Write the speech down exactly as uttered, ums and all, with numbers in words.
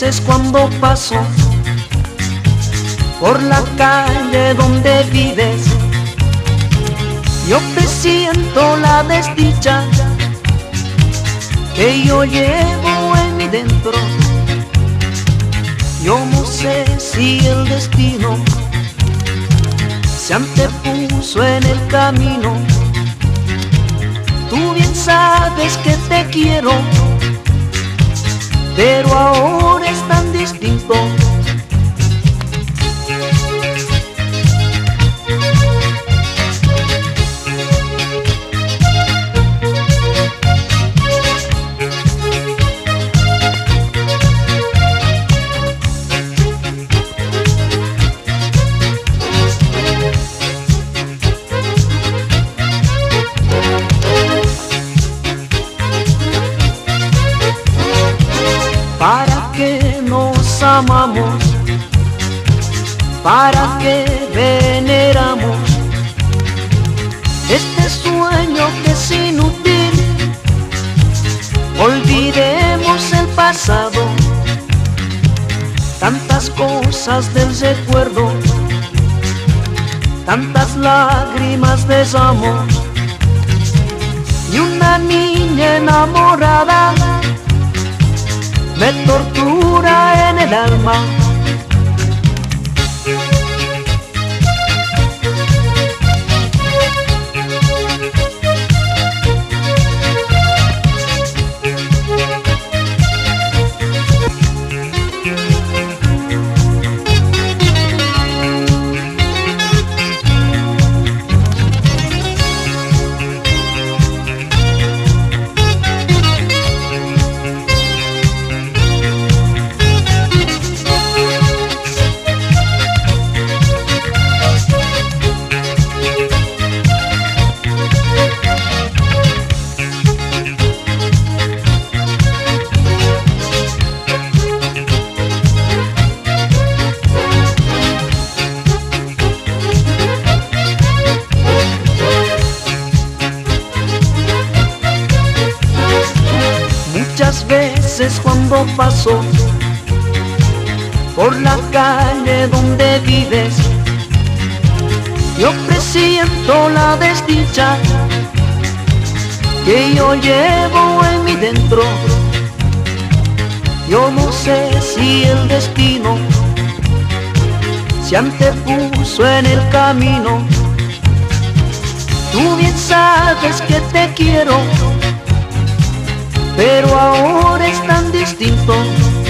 veces cuando paso por la calle donde vives, yo presiento la desdicha que yo llevo en mi dentro. Yo no sé si el destino se antepuso en el camino. Tú bien sabes que te quiero, pero ahora es tan distinto. ¿Para qué nos amamos? ¿Para qué veneramos este sueño que es inútil? Olvidemos el pasado, tantas cosas del recuerdo, tantas lágrimas de desamor y una niña enamorada me tortura en el alma. Muchas veces cuando paso por la calle donde vives, yo presiento la desdicha que yo llevo en mi dentro. Yo no sé si el destino se antepuso en el camino. Tú bien sabes que te quiero, pero ahora es tan distinto.